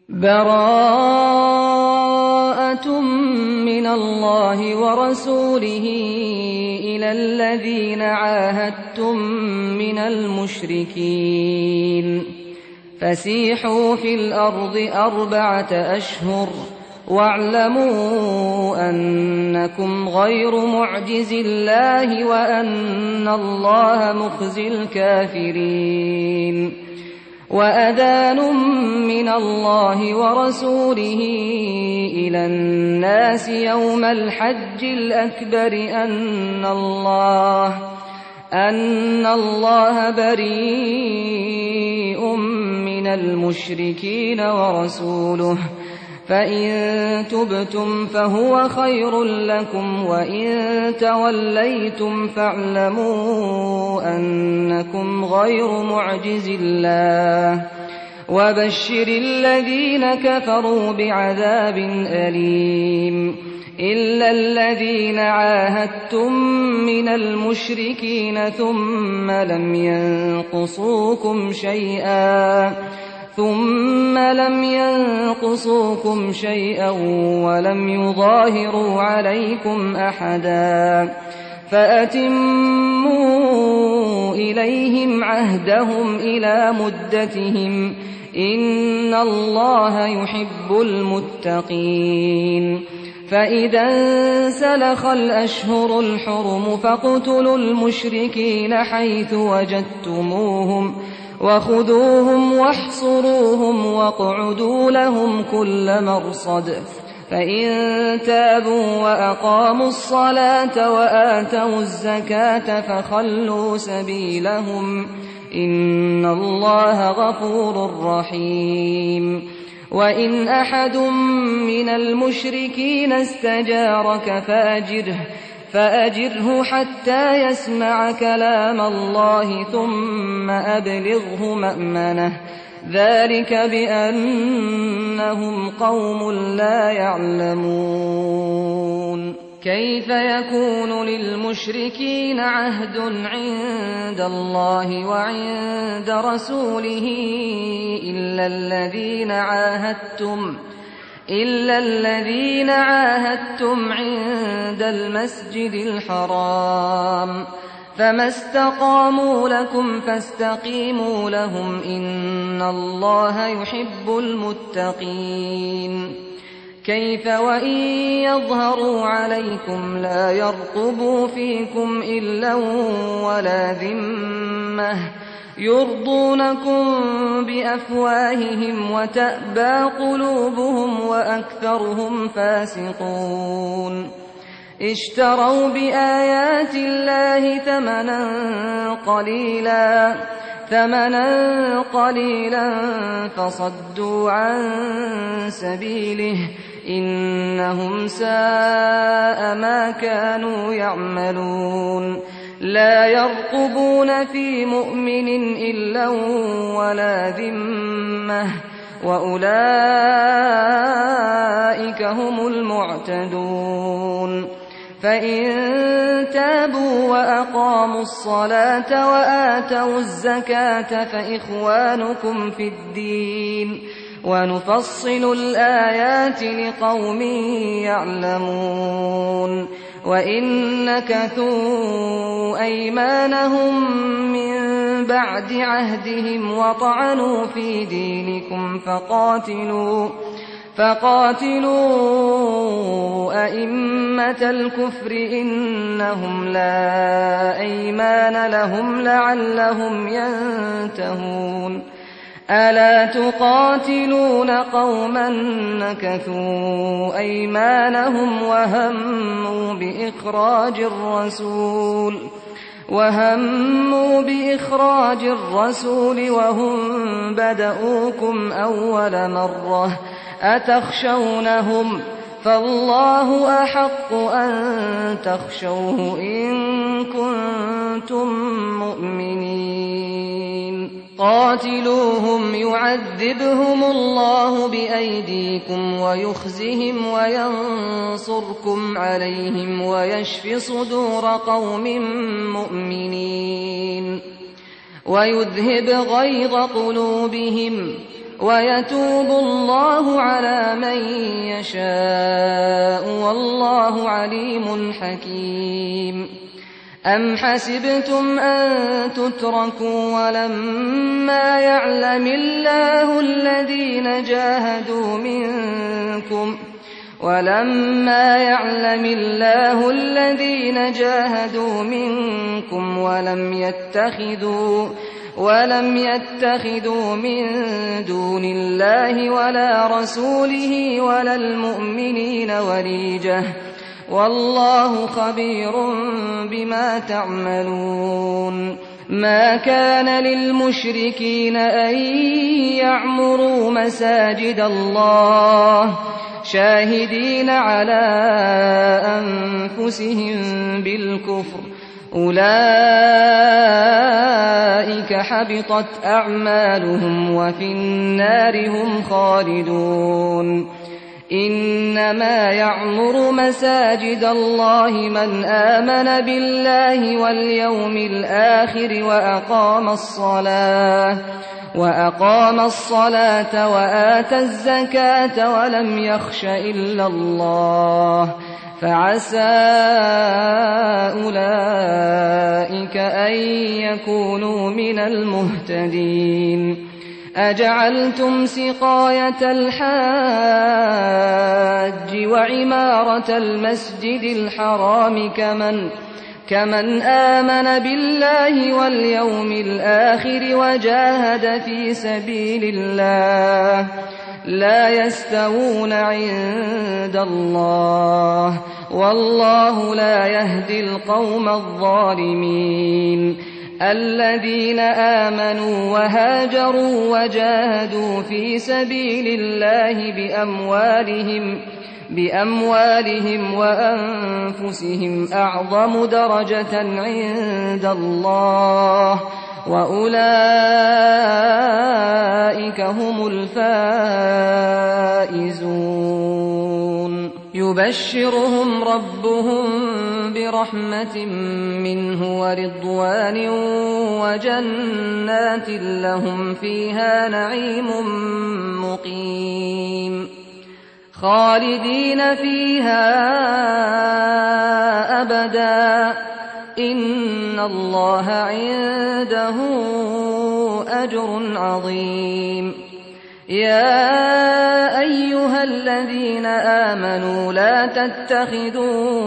براءة من الله ورسوله إلى الذين عاهدتم من المشركين فسيحوا في الأرض 4 أشهر واعلموا أنكم غير معجز الله وأن الله مخزي الكافرين وأذان من الله ورسوله إلى الناس يوم الحج الأكبر أن الله بريء من المشركين ورسوله فإن تبتم فهو خير لكم وإن توليتم فاعلموا أنكم غير معجز الله وبشر الذين كفروا بعذاب أليم إلا الذين عاهدتم من المشركين ثم لم ينقصوكم شيئا ولم يظاهروا عليكم أحدا فأتموا إليهم عهدهم إلى مدتهم إن الله يحب المتقين فإذا انسلخ الأشهر الحرم فاقتلوا المشركين حيث وجدتموهم وخذوهم واحصروهم واقعدوا لهم كل مرصد فإن تابوا وأقاموا الصلاة وآتوا الزكاة فخلوا سبيلهم إن الله غفور رحيم وإن أحد من المشركين استجارك فأجره حتى يسمع كلام الله ثم أبلغه مأمنه ذلك بأنهم قوم لا يعلمون كيف يكون للمشركين عهد عند الله وعند رسوله إلا الذين عاهدتم عند المسجد الحرام فما استقاموا لكم فاستقيموا لهم إن الله يحب المتقين كيف وإن يظهروا عليكم لا يرقبوا فيكم إلا ولا ذمة يرضونكم بأفواههم وتأبى قلوبهم وأكثرهم فاسقون اشتروا بآيات الله ثمنا قليلا فصدوا عن سبيله إنهم ساء ما كانوا يعملون لا يرقبون في مؤمن إلا ولا ذمة وأولئك هم المعتدون فإن تابوا وأقاموا الصلاة وآتوا الزكاة فإخوانكم في الدين ونفصل الآيات لقوم يعلمون وإن نكثوا أيمانهم من بعد عهدهم وطعنوا في دينكم فقاتلوا أئمة الكفر إنهم لا أيمان لهم لعلهم ينتهون ألا تقاتلون قوما نكثوا أيمانهم وهموا بإخراج الرسول وهم بدؤوكم أول مرة أتخشونهم فالله أحق أن تخشوه إن كنتم مؤمنين قاتلوهم يعذبهم الله بأيديكم ويخزهم وينصركم عليهم ويشف صدور قوم مؤمنين ويذهب غيظ قلوبهم ويتوب الله على من يشاء والله عليم حكيم. أم حسبتم أن تتركوا ولما يعلم الله الذين جاهدوا منكم ولم يتخذوا من دون الله ولا رسوله ولا المؤمنين وليجة والله خبير بما تعملون. ما كان للمشركين أن يعمروا مساجد الله شاهدين على أنفسهم بالكفر أولئك حبطت أعمالهم وفي النار هم خالدون. إنما يعمر مساجد الله من آمن بالله واليوم الآخر وأقام الصلاة وآتى الزكاة ولم يخش إلا الله فعسى أولئك أن يكونوا من المهتدين. أجعلتم سقاية الحاج وعمارة المسجد الحرام كمن آمن بالله واليوم الآخر وجاهد في سبيل الله لا يستوون عند الله والله لا يهدي القوم الظالمين. الذين آمنوا وهاجروا وجاهدوا في سبيل الله بأموالهم وأنفسهم أعظم درجة عند الله وأولئك هم الفائزون. يبشرهم ربهم برحمة منه ورضوان وجنات لهم فيها نعيم مقيم خالدين فيها أبدا إن الله عنده أجر عظيم. يا أيها الذين آمنوا لا تتخذوا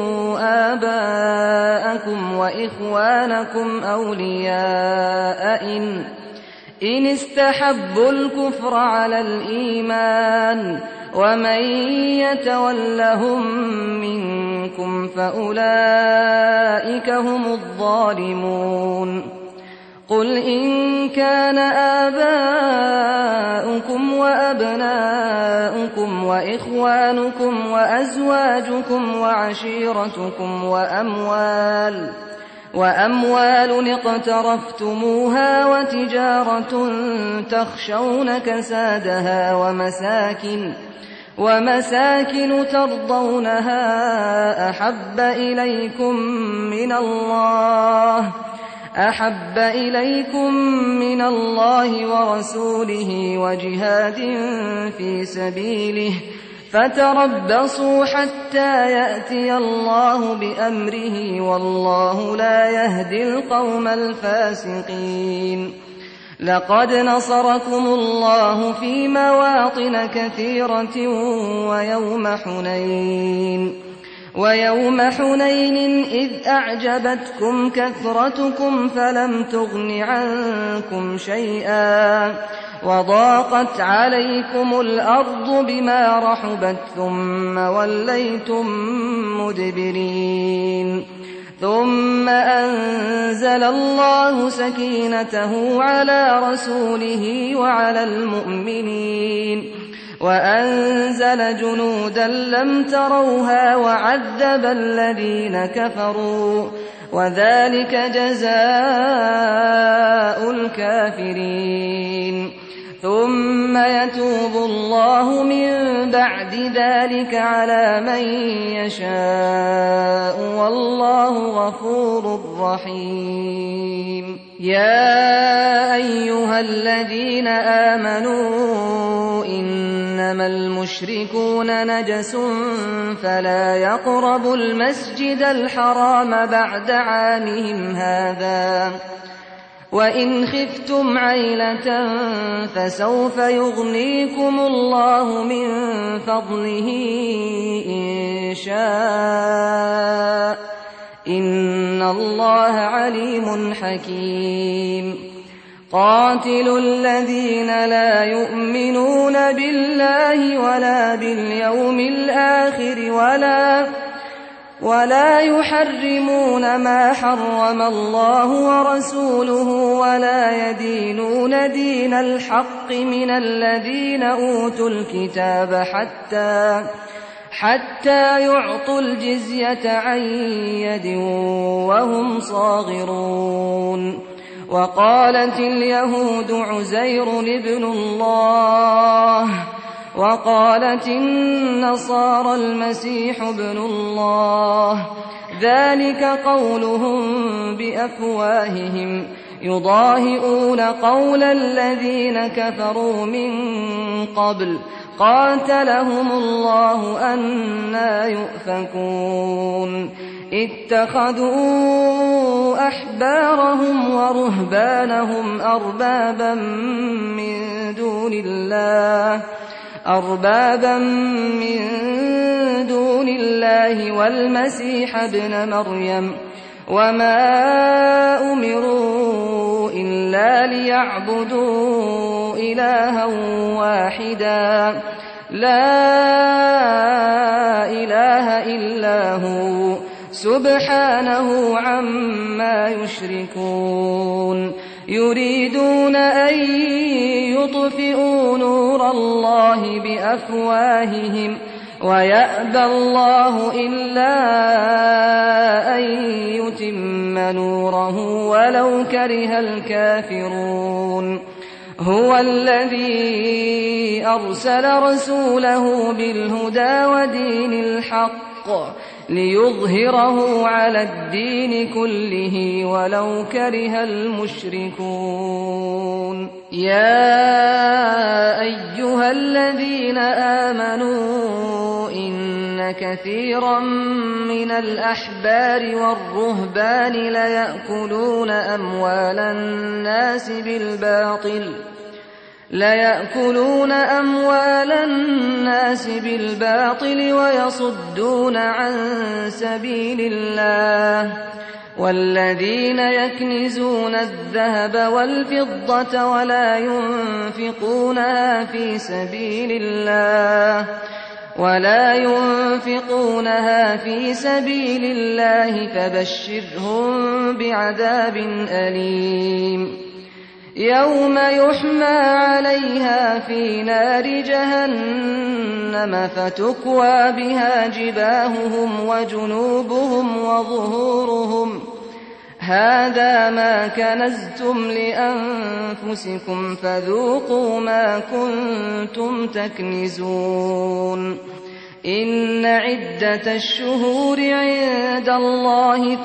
آباءكم وإخوانكم أولياء إن استحبوا الكفر على الإيمان ومن يتولهم منكم فأولئك هم الظالمون. قل إن كان آباؤكم وأبناؤكم وإخوانكم وأزواجكم وعشيرتكم وأموال اقترفتموها وتجارة تخشون كسادها ومساكن ترضونها أحب إليكم من الله ورسوله وجهاد في سبيله فتربصوا حتى يأتي الله بأمره والله لا يهدي القوم الفاسقين. لقد نصركم الله في مواطن كثيرة ويوم حنين إذ أعجبتكم كثرتكم فلم تغن عنكم شيئا وضاقت عليكم الأرض بما رحبت ثم وليتم مدبرين. ثم أنزل الله سكينته على رسوله وعلى المؤمنين وأنزل جنودا لم تروها وعذب الذين كفروا وذلك جزاء الكافرين. ثم يتوب الله من بعد ذلك على من يشاء والله غفور رحيم. يا أيها الذين آمنوا إنما المشركون نجس فلا يقربوا المسجد الحرام بعد عامهم هذا وإن خفتم عيلة فسوف يغنيكم الله من فضله إن شاء إن الله عليم حكيم قاتلوا الذين لا يؤمنون بالله ولا باليوم الآخر ولا يحرمون ما حرم الله ورسوله ولا يدينون دين الحق من الذين أوتوا الكتاب حتى يعطوا الجزية عن يد وهم صاغرون وقالت اليهود عزير ابن الله وقالت النصارى المسيح ابن الله ذلك قولهم بأفواههم يضاهئون قول الذين كفروا من قبل قاتلهم الله أنى يؤفكون اتخذوا أحبارهم ورهبانهم أربابا من دون الله والمسيح ابن مريم وما أمروا إلا ليعبدوا إلها واحدا لا إله إلا هو سبحانه عما يشركون يريدون أن يطفئوا نور الله بأفواههم ويأبى الله إلا أن يتم نوره ولو كره الكافرون هو الذي أرسل رسوله بالهدى ودين الحق ليظهره على الدين كله ولو كره المشركون يا أيها الذين آمنوا إن كثيرا من الأحبار والرهبان ليأكلون أموال الناس بالباطل ويصدون عن سبيل الله والذين يكنزون الذهب والفضة ولا ينفقونها في سبيل الله فبشرهم بعذاب أليم يوم يحمى عليها في نار جهنم فتكوى بها جباههم وجنوبهم وظهورهم هذا ما كنزتم لأنفسكم فذوقوا ما كنتم تكنزون إن عدة الشهور عند الله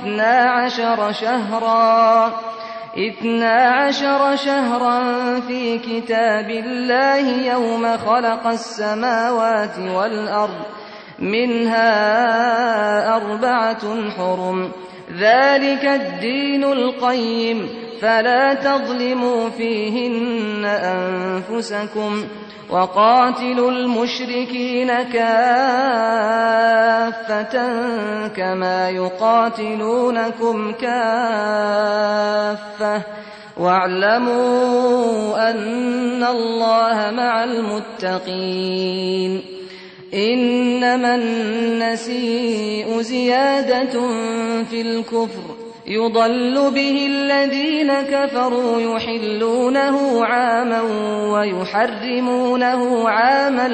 12 شهرا في كتاب الله يوم خلق السماوات والأرض منها 4 حرم ذلك الدين القيم فلا تظلموا فيهن أنفسكم وقاتلوا المشركين كافة كما يقاتلونكم كافة واعلموا أن الله مع المتقين إنما النسيء زيادة في الكفر يضل به الذين كفروا يحلونه عاما ويحرمونه عاما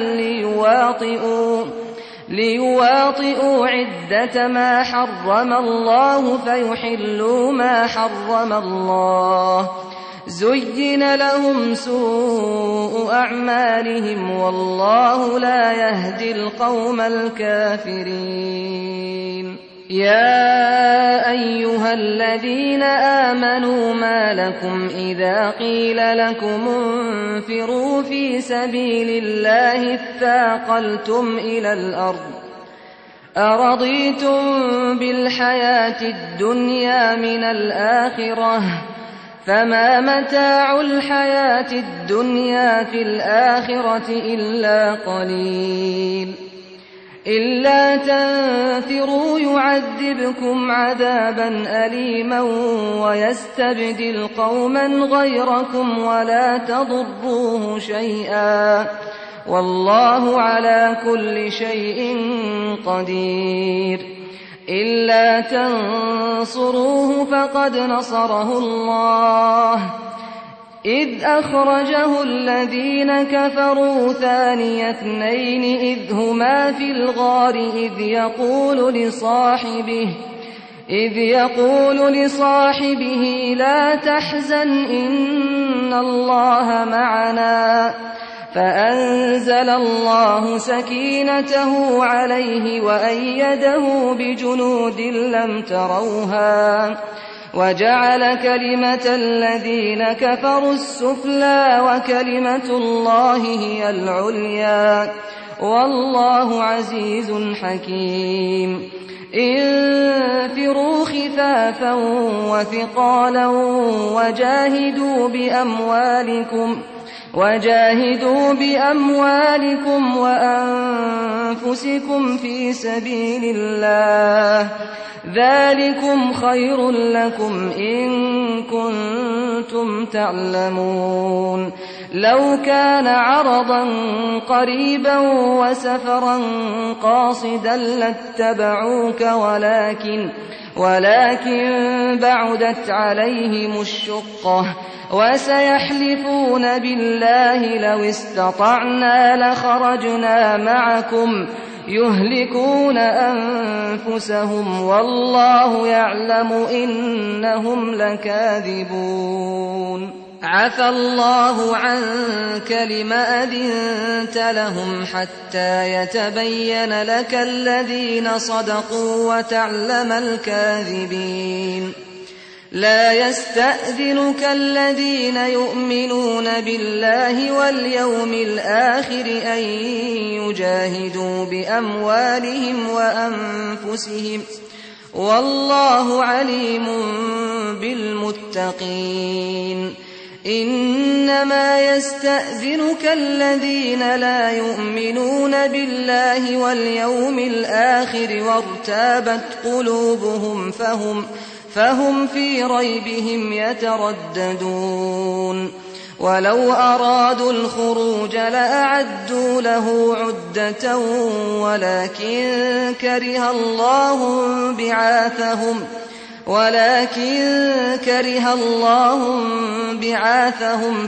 ليواطئوا عدة ما حرم الله فيحلوا ما حرم الله زين لهم سوء أعمالهم والله لا يهدي القوم الكافرين يا أيها الذين آمنوا ما لكم إذا قيل لكم انفروا في سبيل الله اثاقلتم إلى الأرض أرضيتم بالحياة الدنيا من الآخرة فما متاع الحياة الدنيا في الآخرة إلا قليل إلا تنفروا يعذبكم عذابا أليما ويستبدل قوما غيركم ولا تضروه شيئا والله على كل شيء قدير إلا تنصروه فقد نصره الله إذ أخرجه الذين كفروا ثاني اثنين إذ هما في الغار إذ يقول لصاحبه لا تحزن إن الله معنا فأنزل الله سكينته عليه وأيده بجنود لم تروها وجعل كلمة الذين كفروا السفلى وكلمة الله هي العليا والله عزيز حكيم انفروا خفافا وثقالا وجاهدوا بأموالكم وأنفسكم في سبيل الله ذلكم خير لكم إن كنتم تعلمون لو كان عرضا قريبا وسفرا قاصدا لاتبعوك ولكن بعدت عليهم الشقة وسيحلفون بالله لو استطعنا لخرجنا معكم يهلكون أنفسهم والله يعلم إنهم لكاذبون عفى الله عنك لما أذنت لهم حتى يتبين لك الذين صدقوا وتعلم الكاذبين لا يستأذنك الذين يؤمنون بالله واليوم الآخر أن يجاهدوا بأموالهم وأنفسهم والله عليم بالمتقين إنما يستأذنك الذين لا يؤمنون بالله واليوم الآخر وارتابت قلوبهم فهم في ريبهم يترددون ولو أرادوا الخروج لأعدوا له عدة ولكن كره الله بعاثهم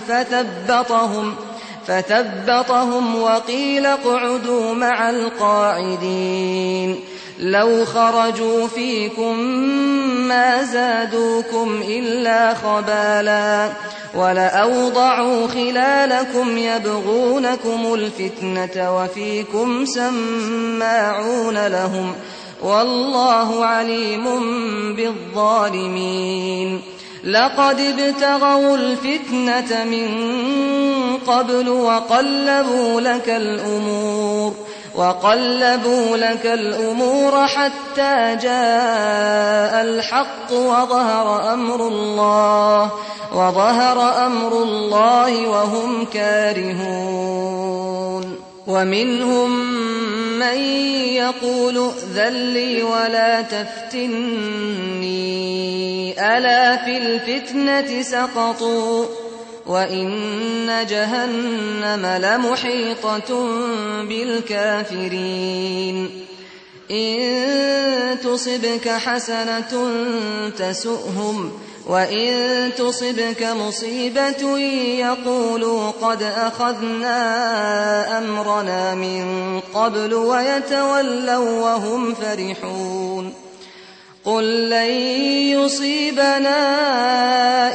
فثبطهم وقيل اقعدوا مع القاعدين لو خرجوا فيكم ما زادوكم إلا خبالا ولأوضعوا خلالكم يبغونكم الفتنة وفيكم سماعون لهم والله عليم بالظالمين لقد ابتغوا الفتنة من قبل وقلبوا لك الأمور حتى جاء الحق وظهر أمر الله وهم كارهون ومنهم من يقول ائذن لي ولا تفتني ألا في الفتنة سقطوا وإن جهنم لمحيطة بالكافرين إن تصبك حسنة تسؤهم وإن تصبك مصيبة يقولوا قد أخذنا أمرنا من قبل ويتولوا وهم فرحون قل لن يصيبنا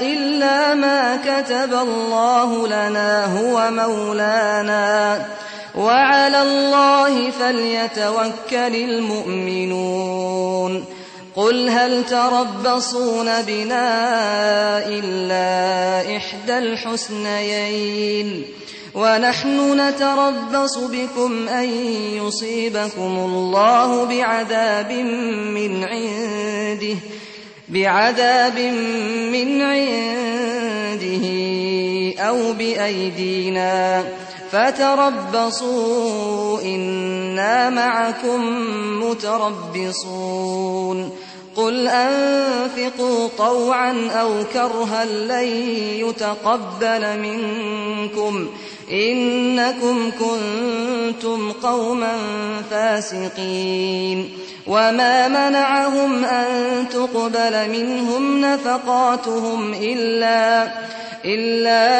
إلا ما كتب الله لنا هو مولانا وعلى الله فليتوكل المؤمنون قل هل تربصون بنا إلا إحدى الحسنيين ونحن نتربص بكم أن يصيبكم الله بعذاب من عنده أو بأيدينا فتربصوا إنا معكم متربصون قل أنفقوا طوعا أو كرها لن يتقبل منكم إنكم كنتم قوما فاسقين وما منعهم أن تقبل منهم نفقاتهم إلا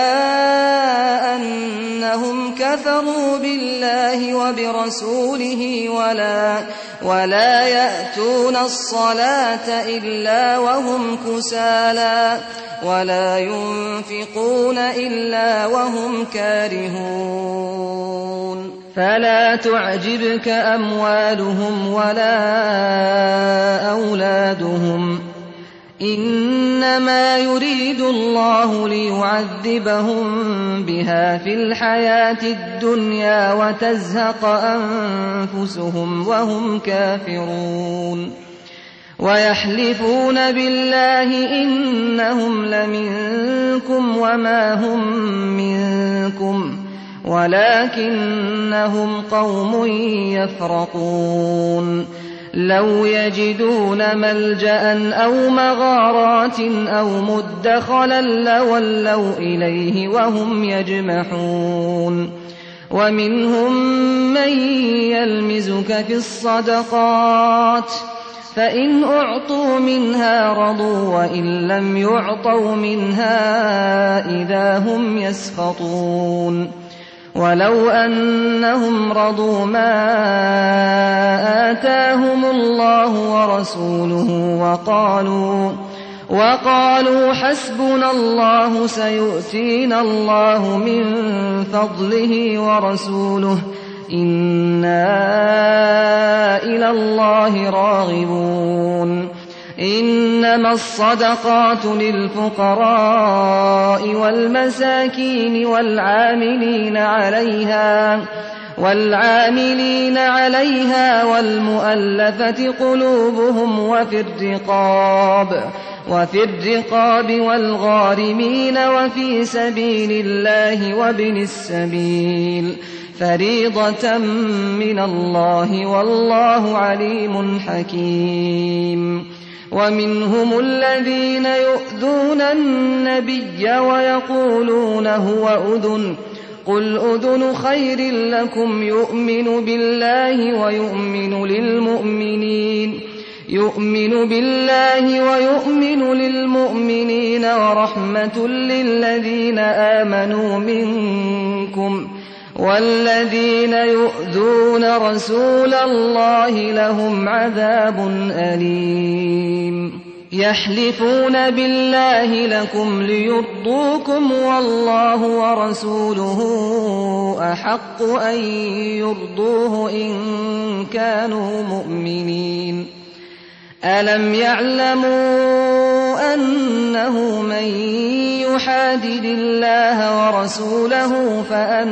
أنهم كفروا بالله وبرسوله ولا يأتون الصلاة إلا وهم كسالى ولا ينفقون إلا وهم كارهون فلا تعجبك أموالهم ولا أولادهم إنما يريد الله ليعذبهم بها في الحياة الدنيا وتزهق أنفسهم وهم كافرون ويحلفون بالله إنهم لمنكم وما هم منكم ولكنهم قوم يفرقون لو يجدون ملجأ أو مغارات أو مدخلا لولوا إليه وهم يجمحون ومنهم من يلمزك في الصدقات فإن أعطوا منها رضوا وإن لم يعطوا منها إذا هم يسخطون ولو أنهم رضوا ما آتاهم الله ورسوله وقالوا حسبنا الله سيؤتينا الله من فضله ورسوله إنا إلى الله راغبون إنما الصدقات للفقراء والمساكين والعاملين عليها والمؤلفة قلوبهم وفي الرقاب والغارمين وفي سبيل الله وابن السبيل فريضة من الله والله عليم حكيم ومنهم الذين يؤذون النبي ويقولون هو أذن قل أذن خير لكم يؤمن بالله ويؤمن للمؤمنين ورحمة للذين آمنوا منكم والذين يؤذون رسول الله لهم عذاب أليم يحلفون بالله لكم ليرضوكم والله ورسوله أحق أن يرضوه إن كانوا مؤمنين ألم يعلموا أنه من يحادد الله ورسوله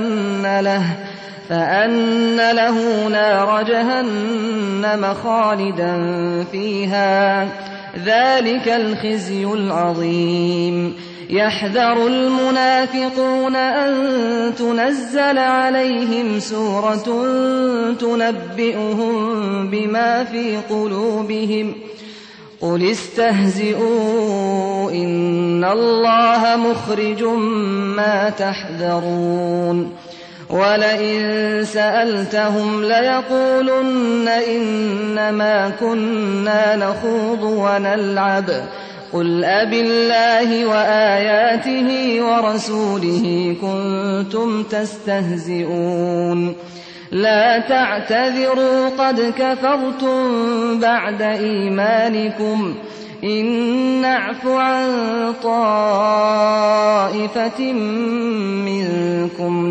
فأن له نار جهنم خالدا فيها ذلك الخزي العظيم يحذر المنافقون أن تنزل عليهم سورة تنبئهم بما في قلوبهم قل استهزئوا إن الله مخرج ما تحذرون ولئن سألتهم ليقولن إنما كنا نخوض ونلعب قل أبالله وآياته ورسوله كنتم تستهزئون لا تعتذروا قد كفرتم بعد إيمانكم إن نعف عن طائفة منكم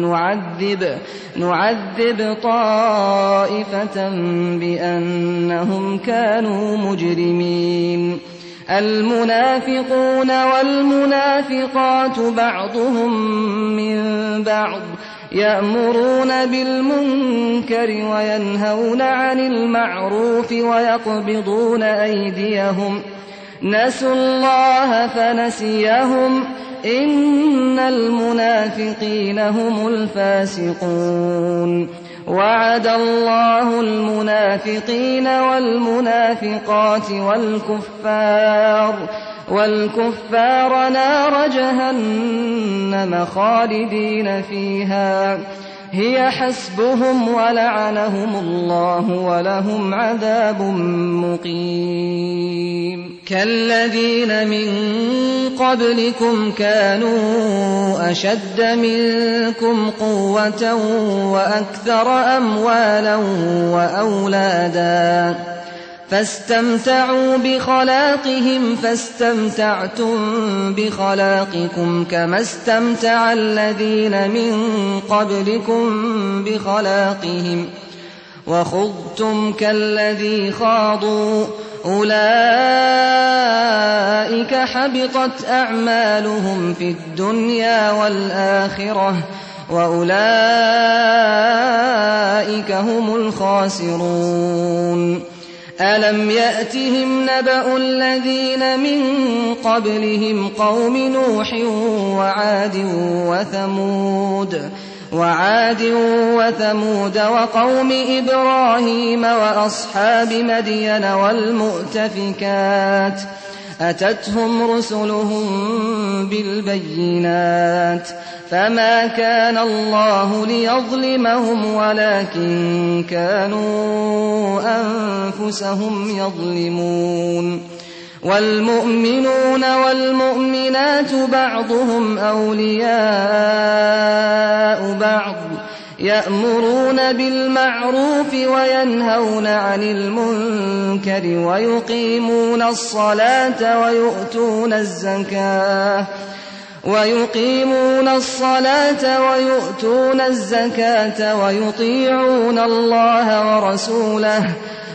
نعذب طائفة بأنهم كانوا مجرمين المنافقون والمنافقات بعضهم من بعض يأمرون بالمنكر وينهون عن المعروف ويقبضون أيديهم نسوا الله فنسيهم إن المنافقين هم الفاسقون وعد الله المنافقين والمنافقات والكفار نار جهنم خالدين فيها هي حسبهم ولعنهم الله ولهم عذاب مقيم كالذين من قبلكم كانوا أشد منكم قوة وأكثر أموالا وأولادا فاستمتعوا بخلاقهم فاستمتعتم بخلاقكم كما استمتع الذين من قبلكم بخلاقهم وخضتم كالذي خاضوا أولئك حبطت أعمالهم في الدنيا والآخرة وأولئك هم الخاسرون ألم يأتهم نبأ الذين من قبلهم قوم نوح وعاد وثمود وقوم إبراهيم وأصحاب مدين والمؤتفكات أتتهم رسلهم بالبينات فما كان الله ليظلمهم ولكن كانوا أنفسهم يظلمون والمؤمنون والمؤمنات بعضهم أولياء بعض يأمرون بالمعروف وينهون عن المنكر ويقيمون الصلاة ويؤتون الزكاة ويطيعون الله ورسوله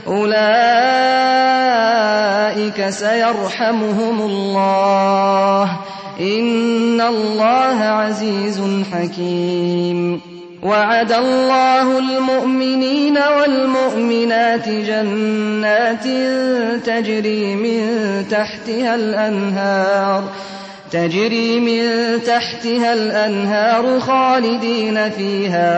أولئك سيرحمهم الله إن الله عزيز حكيم وعد الله المؤمنين والمؤمنات جنات تجري من تحتها الأنهار خالدين فيها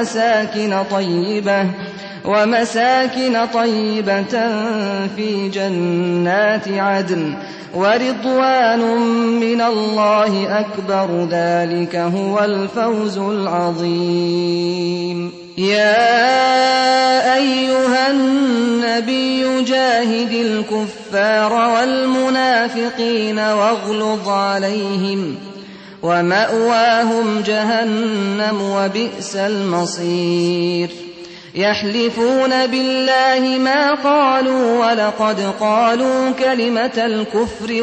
ومساكن طيبة في جنات عدن ورضوان من الله أكبر ذلك هو الفوز العظيم يا أيها النبي جاهد الكفار والمنافقين واغلظ عليهم ومأواهم جهنم وبئس المصير يحلفون بالله ما قالوا ولقد قالوا كلمة الكفر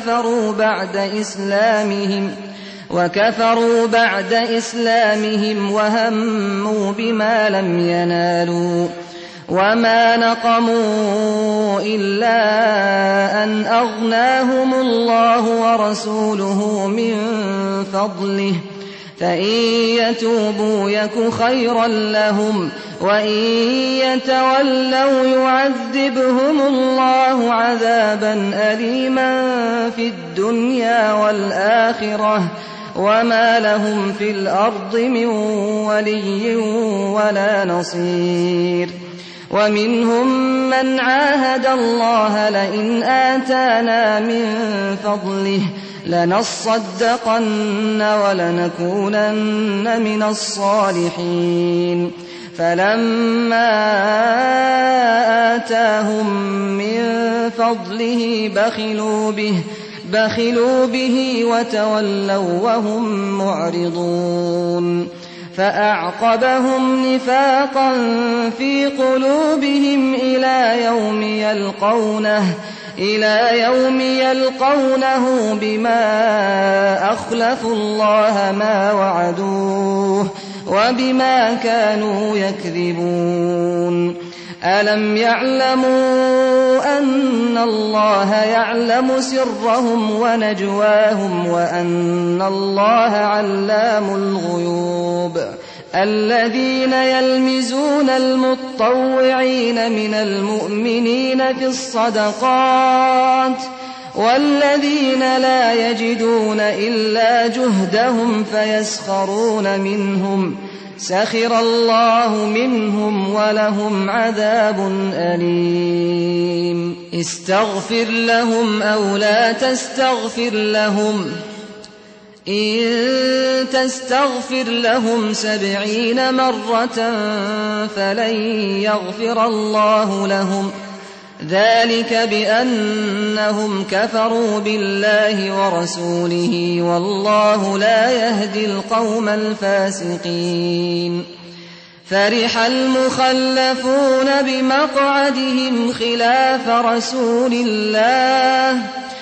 وكفروا بعد إسلامهم وهموا بما لم ينالوا وما نقموا إلا أن أغناهم الله ورسوله من فضله فإن يتوبوا يك خيرا لهم وإن يتولوا يعذبهم الله عذابا أليما في الدنيا والآخرة وما لهم في الأرض من ولي ولا نصير ومنهم من عاهد الله لئن آتانا من فضله لنصدقن ولنكونن من الصالحين فلما آتاهم من فضله بخلوا به وتولوا وهم معرضون فأعقبهم نفاقا في قلوبهم إلى يوم يلقونه إلى يوم يلقونه بما أخلفوا الله ما وعدوه وبما كانوا يكذبون ألم يعلموا أن الله يعلم سرهم ونجواهم وأن الله علام الغيوب الذين يلمزون المطوعين من المؤمنين في الصدقات والذين لا يجدون إلا جهدهم فيسخرون منهم سخر الله منهم ولهم عذاب أليم استغفر لهم أو لا تستغفر لهم إن تستغفر لهم 70 مرة فلن يغفر الله لهم ذلك بأنهم كفروا بالله ورسوله والله لا يهدي القوم الفاسقين فرح المخلفون بمقعدهم خلاف رسول الله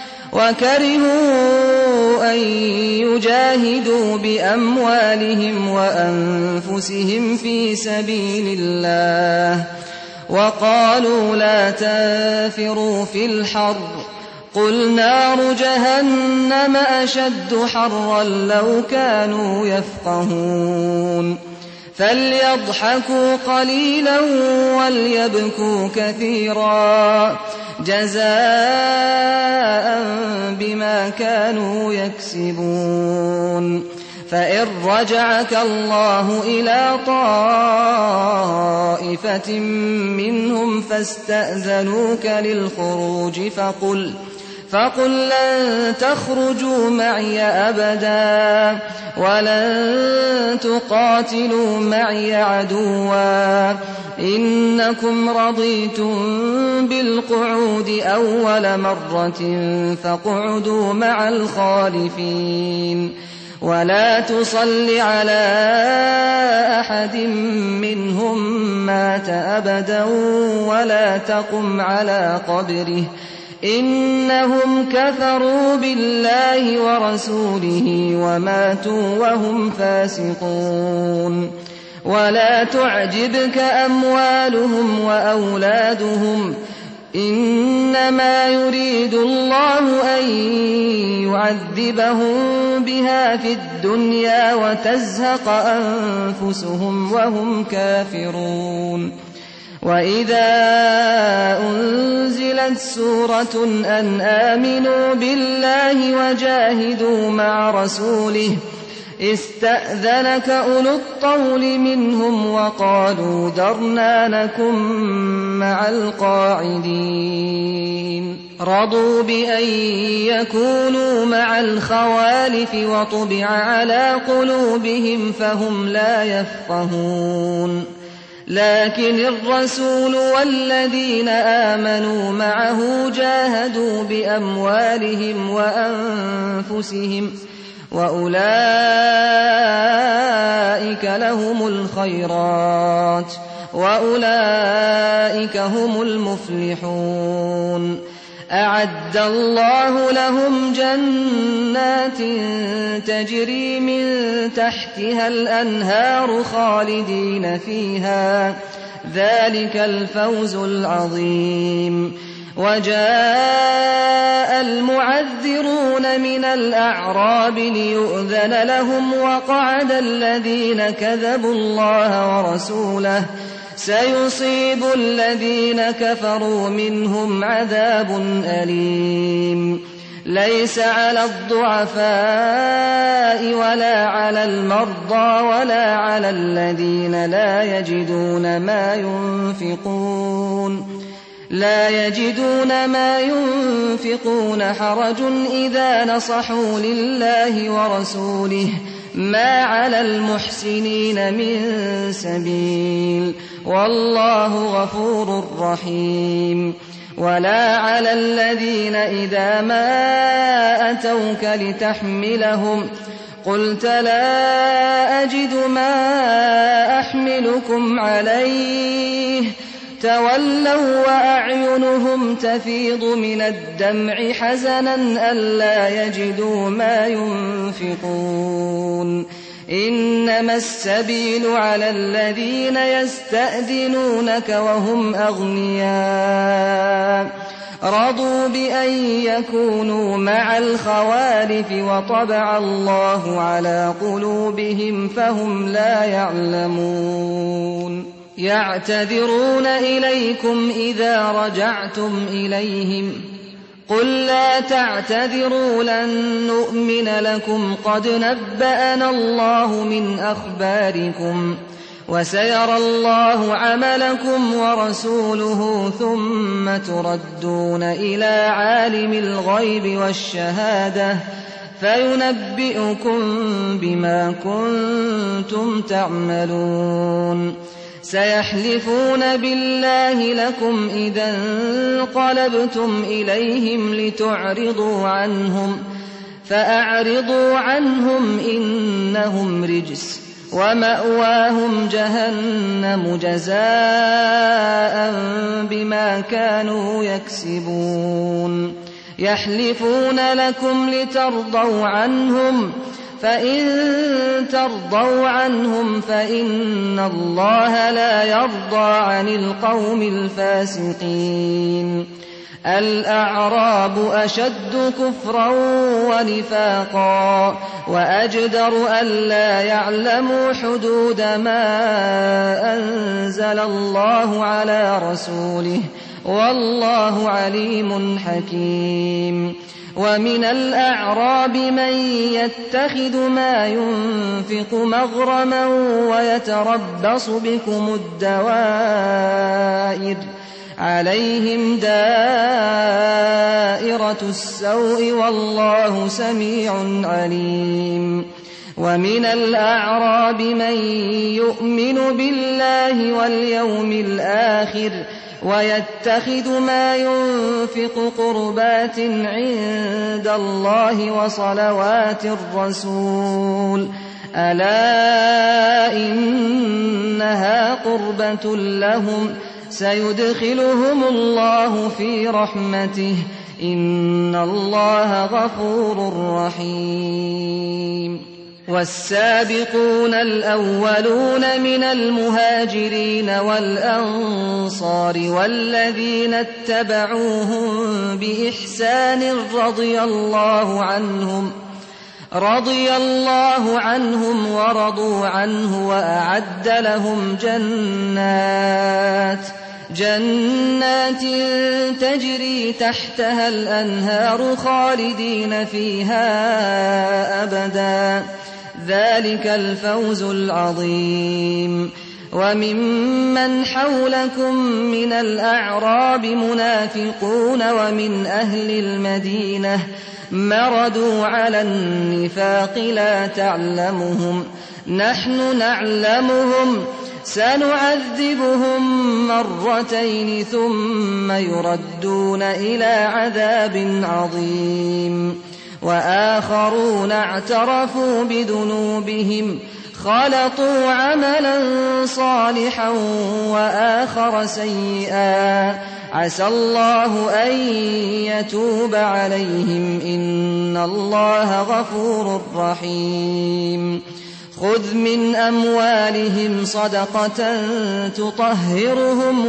وكرهوا أن يجاهدوا بأموالهم وأنفسهم في سبيل الله وقالوا لا تنفروا في الحر قل نار جهنم أشد حرا لو كانوا يفقهون فليضحكوا قليلا وليبكوا كثيرا جزاء بما كانوا يكسبون فإن رجعك الله إلى طائفة منهم فاستأذنوك للخروج فقل لن تخرجوا معي أبدا ولن تقاتلوا معي عدوا إنكم رضيتم بالقعود أول مرة فاقعدوا مع الخالفين ولا تصل على أحد منهم مات أبدا ولا تقم على قبره إنهم كفروا بالله ورسوله وماتوا وهم فاسقون ولا تعجبك أموالهم وأولادهم إنما يريد الله أن يعذبهم بها في الدنيا وتزهق أنفسهم وهم كافرون وإذا أنزلت سورة أن آمنوا بالله وجاهدوا مع رسوله استأذنك أولو الطول منهم وقالوا ذرنا نكن مع القاعدين رضوا بأن يكونوا مع الخوالف وطبع على قلوبهم فهم لا يفقهون لكن الرسول والذين آمنوا معه جاهدوا بأموالهم وأنفسهم وأولئك لهم الخيرات وأولئك هم المفلحون أعد الله لهم جنات تجري من تحتها الأنهار خالدين فيها ذلك الفوز العظيم وجاء المعذرون من الأعراب ليؤذن لهم وقعد الذين كذبوا الله ورسوله سيصيب الذين كفروا منهم عذاب أليم ليس على الضعفاء ولا على المرضى ولا على الذين لا يجدون ما ينفقون حرج إذا نصحوا لله ورسوله ما على المحسنين من سبيل والله غفور رحيم ولا على الذين إذا ما أتوك لتحملهم قلت لا أجد ما أحملكم عليه تولوا وأعينهم تفيض من الدمع حزنا ألا يجدوا ما ينفقون إنما السبيل على الذين يستأذنونك وهم أغنياء رضوا بأن يكونوا مع الخوالف وطبع الله على قلوبهم فهم لا يعلمون يعتذرون إليكم إذا رجعتم إليهم قل لا تعتذروا لن نؤمن لكم قد نبأنا الله من أخباركم وسيرى الله عملكم ورسوله ثم تردون إلى عالم الغيب والشهادة فينبئكم بما كنتم تعملون سيحلفون بالله لكم إذا انقلبتم إليهم لتعرضوا عنهم فأعرضوا عنهم إنهم رجس ومأواهم جهنم جزاء بما كانوا يكسبون يحلفون لكم لترضوا عنهم فإن ترضوا عنهم فإن الله لا يرضى عن القوم الفاسقين الأعراب أشد كفرا ونفاقا وأجدر ألا يعلموا حدود ما أنزل الله على رسوله والله عليم حكيم ومن الأعراب من يتخذ ما ينفق مغرما ويتربص بكم الدوائر عليهم دائرة السوء والله سميع عليم ومن الأعراب من يؤمن بالله واليوم الآخر ويتخذ ما ينفق قربات عند الله وصلوات الرسول ألا إنها قربة لهم سيدخلهم الله في رحمته إن الله غفور رحيم والسابقون الأولون من المهاجرين والأنصار والذين اتبعوهم بإحسان رضي الله عنهم ورضوا عنه وأعد لهم جنات تجري تحتها الأنهار خالدين فيها أبدا ذلك الفوز العظيم وممن حولكم من الأعراب منافقون ومن أهل المدينة مردوا على النفاق لا تعلمهم نحن نعلمهم سنعذبهم مرتين ثم يردون إلى عذاب عظيم وآخرون اعترفوا بذنوبهم خلطوا عملا صالحا وآخر سيئا عسى الله أن يتوب عليهم إن الله غفور رحيم خذ من أموالهم صدقة تطهرهم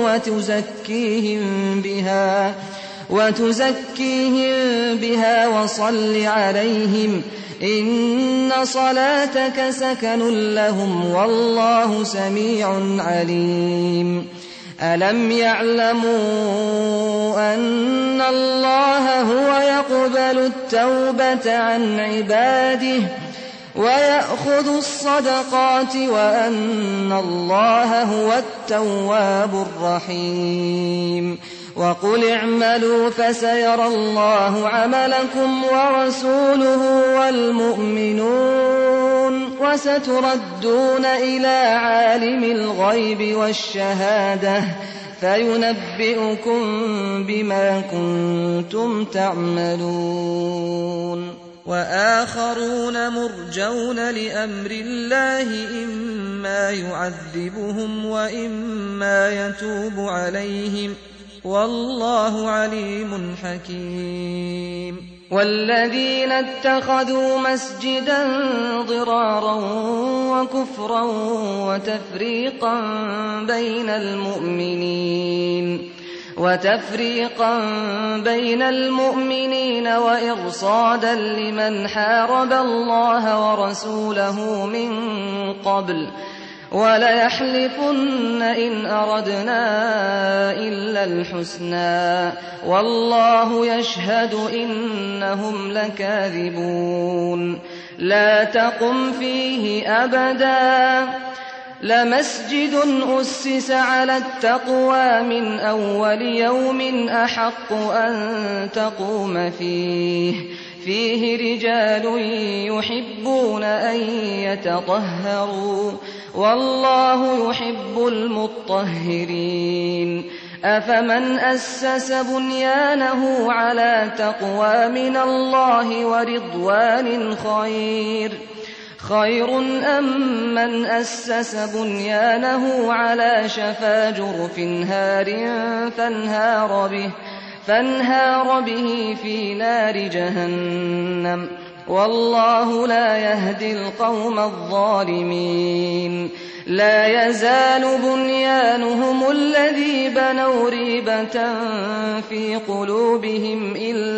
وتزكيهم بها وصل عليهم إن صلاتك سكن لهم والله سميع عليم ألم يعلموا أن الله هو يقبل التوبة عن عباده ويأخذ الصدقات وأن الله هو التواب الرحيم وقل اعملوا فسيرى الله عملكم ورسوله والمؤمنون وستردون إلى عالم الغيب والشهادة فينبئكم بما كنتم تعملون وآخرون مرجون لأمر الله إما يعذبهم وإما يتوب عليهم والله عليم حكيم. والذين اتخذوا مسجدا ضرارا وكفرا وتفريقا بين المؤمنين وإرصادا لمن حارب الله ورسوله من قبل وليحلفن إن أردنا إلا الحسنى والله يشهد إنهم لكاذبون. لا تقم فيه أبدا لمسجد أسس على التقوى من أول يوم أحق أن تقوم فيه رجال يحبون أن يتطهروا والله يحب المطهرين. أفمن أسس بنيانه على تقوى من الله ورضوان خير أم من أسس بنيانه على شفا جرف هار فانهار به في نار جهنم والله لا يهدي القوم الظالمين. لا يزال بنيانهم الذي بنوا ريبة في قلوبهم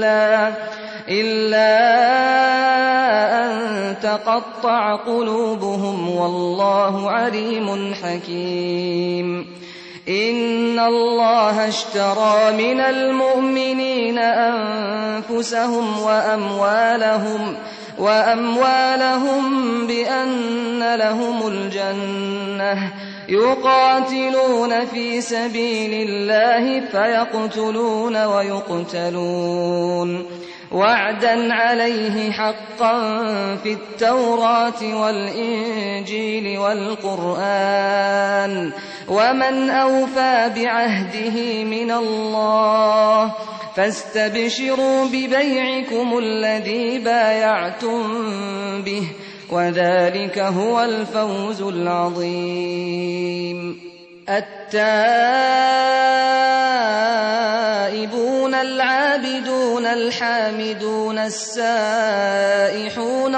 إلا أن تقطع قلوبهم والله عليم حكيم. إن الله اشترى من المؤمنين أنفسهم وأموالهم بأن لهم الجنة يقاتلون في سبيل الله فيقتلون ويقتلون وعدا عليه حقا في التوراة والإنجيل والقرآن ومن أوفى بعهده من الله فاستبشروا ببيعكم الذي بايعتم به وذلك هو الفوز العظيم. التائبون العابدون الحامدون السائحون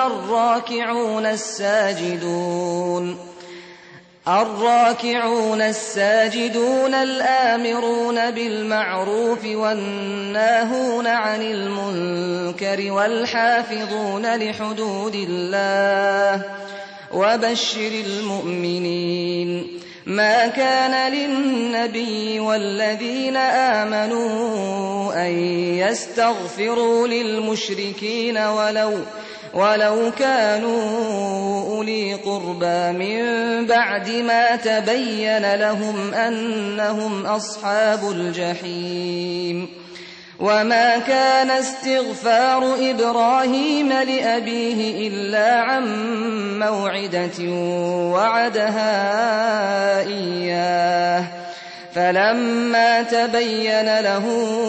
الراكعون الساجدون الآمرون بالمعروف والناهون عن المنكر والحافظون لحدود الله وبشر المؤمنين. ما كان للنبي والذين آمنوا أن يستغفروا للمشركين ولو كانوا أولي قربى من بعد ما تبين لهم أنهم أصحاب الجحيم. وما كان استغفار إبراهيم لأبيه إلا عن موعدة وعدها إياه فلما تبين له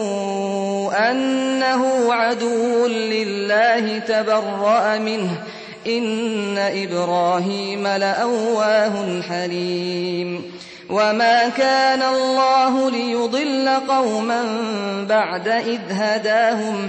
أنه عدو لله تبرأ منه إن إبراهيم لأواه حليم. وما كان الله ليضل قوما بعد إذ هداهم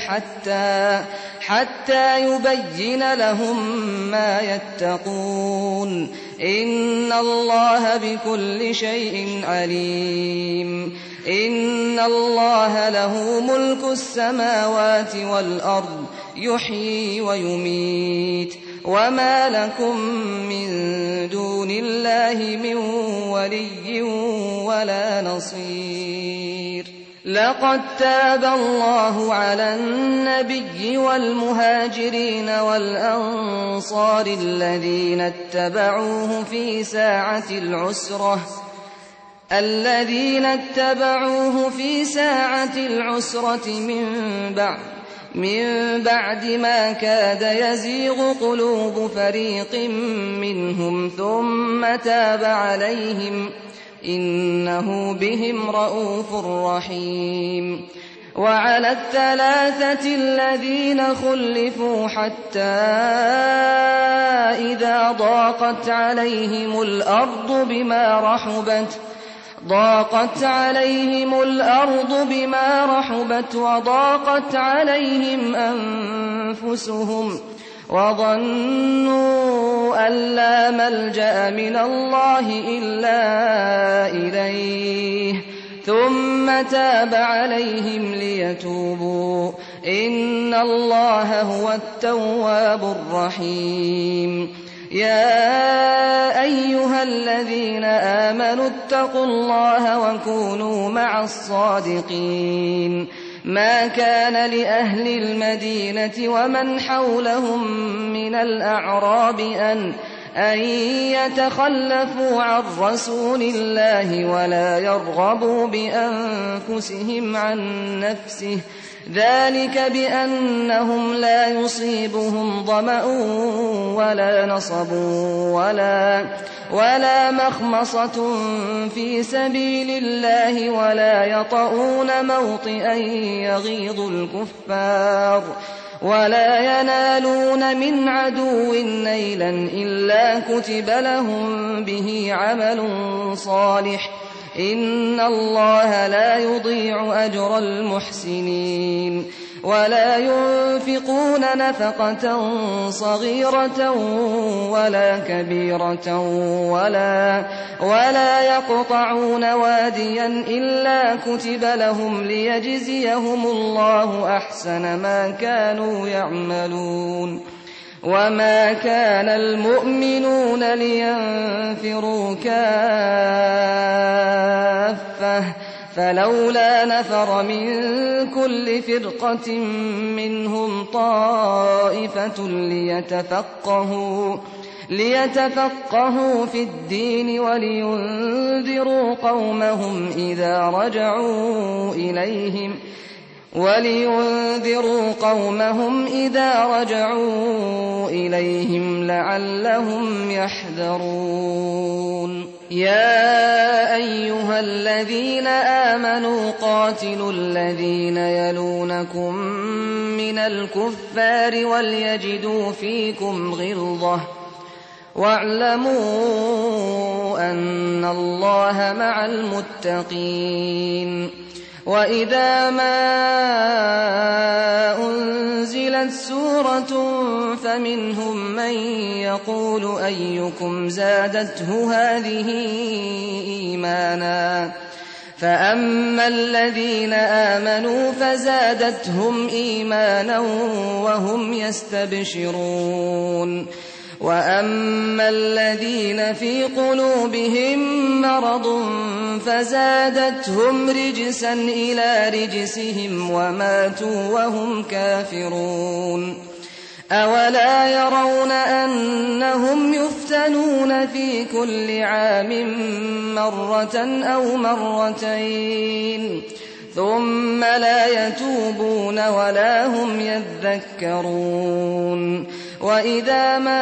حتى يبين لهم ما يتقون إن الله بكل شيء عليم. إن الله له ملك السماوات والأرض يحيي ويميت وما لكم من دون الله من ولي ولا نصير. لقد تاب الله على النبي والمهاجرين والأنصار الذين اتبعوه في ساعة العسرة من بعد ما كاد يزيغ قلوب فريق منهم ثم تاب عليهم إنه بهم رءوف رحيم. وعلى الثلاثة الذين خلفوا حتى إذا ضاقت عليهم الأرض بما رحبت وضاقت عليهم أنفسهم وظنوا أن لا ملجأ من الله إلا إليه ثم تاب عليهم ليتوبوا إن الله هو التواب الرحيم يا أيها الذين آمنوا اتقوا الله وكونوا مع الصادقين ما كان لأهل المدينة ومن حولهم من الأعراب أن يتخلفوا عن رسول الله ولا يرغبوا بأنفسهم عن نفسه ذلك بأنهم لا يصيبهم ظمأ ولا نصب ولا مخمصة في سبيل الله ولا يطؤون موطئا يغيظ الكفار ولا ينالون من عدو نيلا إلا كتب لهم به عمل صالح إن الله لا يضيع أجر المحسنين ولا ينفقون نفقة صغيرة ولا كبيرة ولا يقطعون واديا إلا كتب لهم ليجزيهم الله أحسن ما كانوا يعملون وما كان المؤمنون لينفروا كافة فلولا نفر من كل فرقة منهم طائفة ليتفقهوا في الدين ولينذروا قومهم إذا رجعوا إليهم لعلهم يحذرون يا أيها الذين آمنوا قاتلوا الذين يلونكم من الكفار وليجدوا فيكم غلظة واعلموا أن الله مع المتقين وإذا ما أنزلت سورة فمنهم من يقول أيكم زادته هذه إيمانا فأما الذين آمنوا فزادتهم إيمانا وهم يستبشرون وأما الذين في قلوبهم مرض فزادتهم رجسا إلى رجسهم وماتوا وهم كافرون أولا يرون أنهم يفتنون في كل عام مرة أو مرتين ثم لا يتوبون ولا هم يذكرون وإذا ما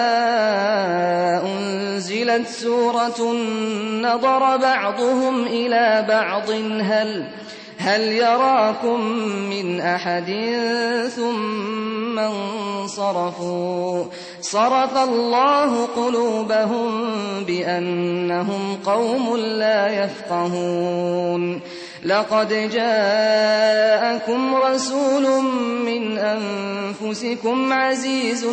أنزلت سورة نظر بعضهم إلى بعض هل يراكم من أحد ثم انصرفوا صرف الله قلوبهم بأنهم قوم لا يفقهون لقد جاءكم رسول من أنفسكم عزيز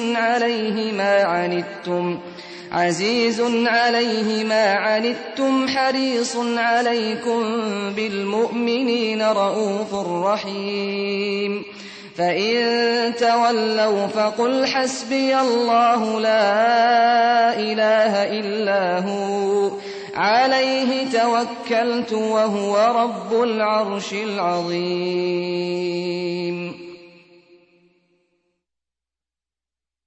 عليه ما عنتم حريص عليكم بالمؤمنين رؤوف رحيم فإن تولوا فقل حسبي الله لا إله إلا هو عليه توكلت وهو رب العرش العظيم